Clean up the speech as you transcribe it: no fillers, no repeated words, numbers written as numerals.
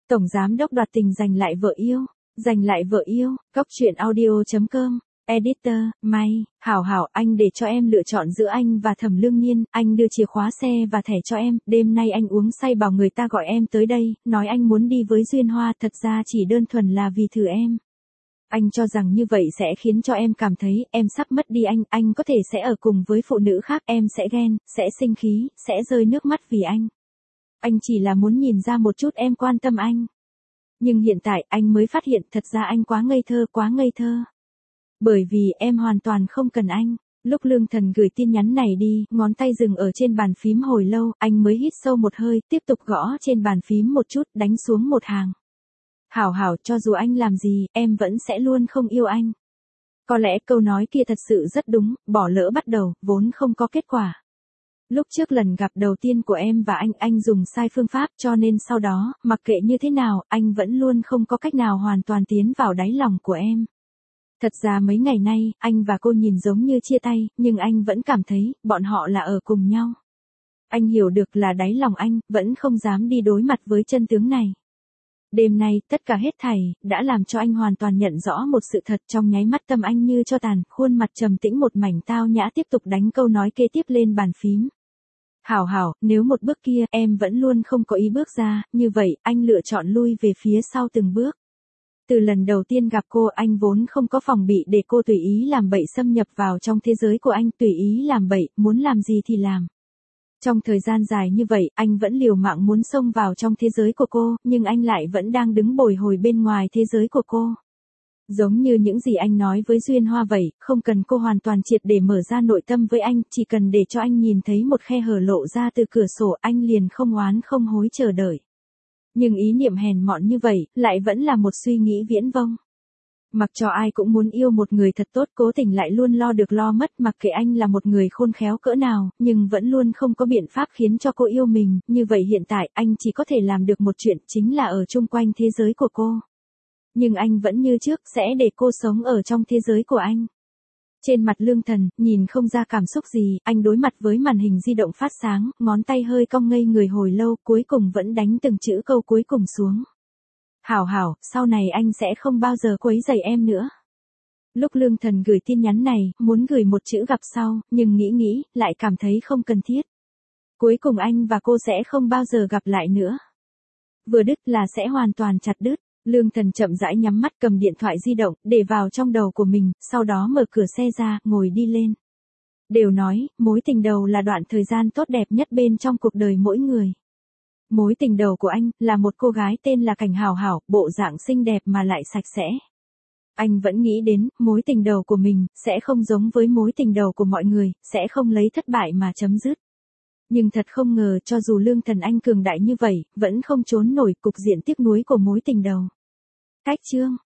Tổng giám đốc đoạt tình giành lại vợ yêu. Giành lại vợ yêu, Cóc truyện audio.com. Editor, May, Hảo Hảo, anh để cho em lựa chọn giữa anh và Thẩm Lương Nhiên, anh đưa chìa khóa xe và thẻ cho em, đêm nay anh uống say bảo người ta gọi em tới đây, nói anh muốn đi với Duyên Hoa, thật ra chỉ đơn thuần là vì thử em. Anh cho rằng như vậy sẽ khiến cho em cảm thấy em sắp mất đi anh có thể sẽ ở cùng với phụ nữ khác, em sẽ ghen, sẽ sinh khí, sẽ rơi nước mắt vì anh. Anh chỉ là muốn nhìn ra một chút em quan tâm anh. Nhưng hiện tại anh mới phát hiện thật ra anh quá ngây thơ. Bởi vì em hoàn toàn không cần anh. Lúc Lương Thần gửi tin nhắn này đi, ngón tay dừng ở trên bàn phím hồi lâu, anh mới hít sâu một hơi, tiếp tục gõ trên bàn phím một chút, đánh xuống một hàng. Hảo Hảo, cho dù anh làm gì, em vẫn sẽ luôn không yêu anh. Có lẽ câu nói kia thật sự rất đúng, bỏ lỡ bắt đầu, vốn không có kết quả. Lúc trước lần gặp đầu tiên của em và anh dùng sai phương pháp cho nên sau đó, mặc kệ như thế nào, anh vẫn luôn không có cách nào hoàn toàn tiến vào đáy lòng của em. Thật ra mấy ngày nay, anh và cô nhìn giống như chia tay, nhưng anh vẫn cảm thấy, bọn họ là ở cùng nhau. Anh hiểu được là đáy lòng anh, vẫn không dám đi đối mặt với chân tướng này. Đêm nay, tất cả hết thảy, đã làm cho anh hoàn toàn nhận rõ một sự thật, trong nháy mắt tâm anh như cho tàn, khuôn mặt trầm tĩnh một mảnh tao nhã tiếp tục đánh câu nói kế tiếp lên bàn phím. Hảo Hảo, nếu một bước kia em vẫn luôn không có ý bước ra, như vậy anh lựa chọn lui về phía sau từng bước. Từ lần đầu tiên gặp cô anh vốn không có phòng bị để cô tùy ý làm bậy xâm nhập vào trong thế giới của anh, tùy ý làm bậy, muốn làm gì thì làm. Trong thời gian dài như vậy, anh vẫn liều mạng muốn xông vào trong thế giới của cô, nhưng anh lại vẫn đang đứng bồi hồi bên ngoài thế giới của cô. Giống như những gì anh nói với Duyên Hoa vậy, không cần cô hoàn toàn triệt để mở ra nội tâm với anh, chỉ cần để cho anh nhìn thấy một khe hở lộ ra từ cửa sổ, anh liền không oán không hối chờ đợi. Nhưng ý niệm hèn mọn như vậy, lại vẫn là một suy nghĩ viễn vông. Mặc cho ai cũng muốn yêu một người thật tốt, cố tình lại luôn lo được lo mất, mặc kệ anh là một người khôn khéo cỡ nào, nhưng vẫn luôn không có biện pháp khiến cho cô yêu mình, như vậy hiện tại anh chỉ có thể làm được một chuyện, chính là ở chung quanh thế giới của cô. Nhưng anh vẫn như trước, sẽ để cô sống ở trong thế giới của anh. Trên mặt Lương Thần, nhìn không ra cảm xúc gì, anh đối mặt với màn hình di động phát sáng, ngón tay hơi cong ngây người hồi lâu, cuối cùng vẫn đánh từng chữ câu cuối cùng xuống. Hảo Hảo, sau này anh sẽ không bao giờ quấy rầy em nữa. Lúc Lương Thần gửi tin nhắn này, muốn gửi một chữ gặp sau, nhưng nghĩ, lại cảm thấy không cần thiết. Cuối cùng anh và cô sẽ không bao giờ gặp lại nữa. Vừa đứt là sẽ hoàn toàn chặt đứt. Lương Thần chậm rãi nhắm mắt cầm điện thoại di động, để vào trong đầu của mình, sau đó mở cửa xe ra, ngồi đi lên. Đều nói, mối tình đầu là đoạn thời gian tốt đẹp nhất bên trong cuộc đời mỗi người. Mối tình đầu của anh, là một cô gái tên là Cảnh Hảo Hảo, bộ dạng xinh đẹp mà lại sạch sẽ. Anh vẫn nghĩ đến, mối tình đầu của mình, sẽ không giống với mối tình đầu của mọi người, sẽ không lấy thất bại mà chấm dứt. Nhưng thật không ngờ cho dù Lương Thần anh cường đại như vậy, vẫn không trốn nổi cục diện tiếc nuối của mối tình đầu. Cách chương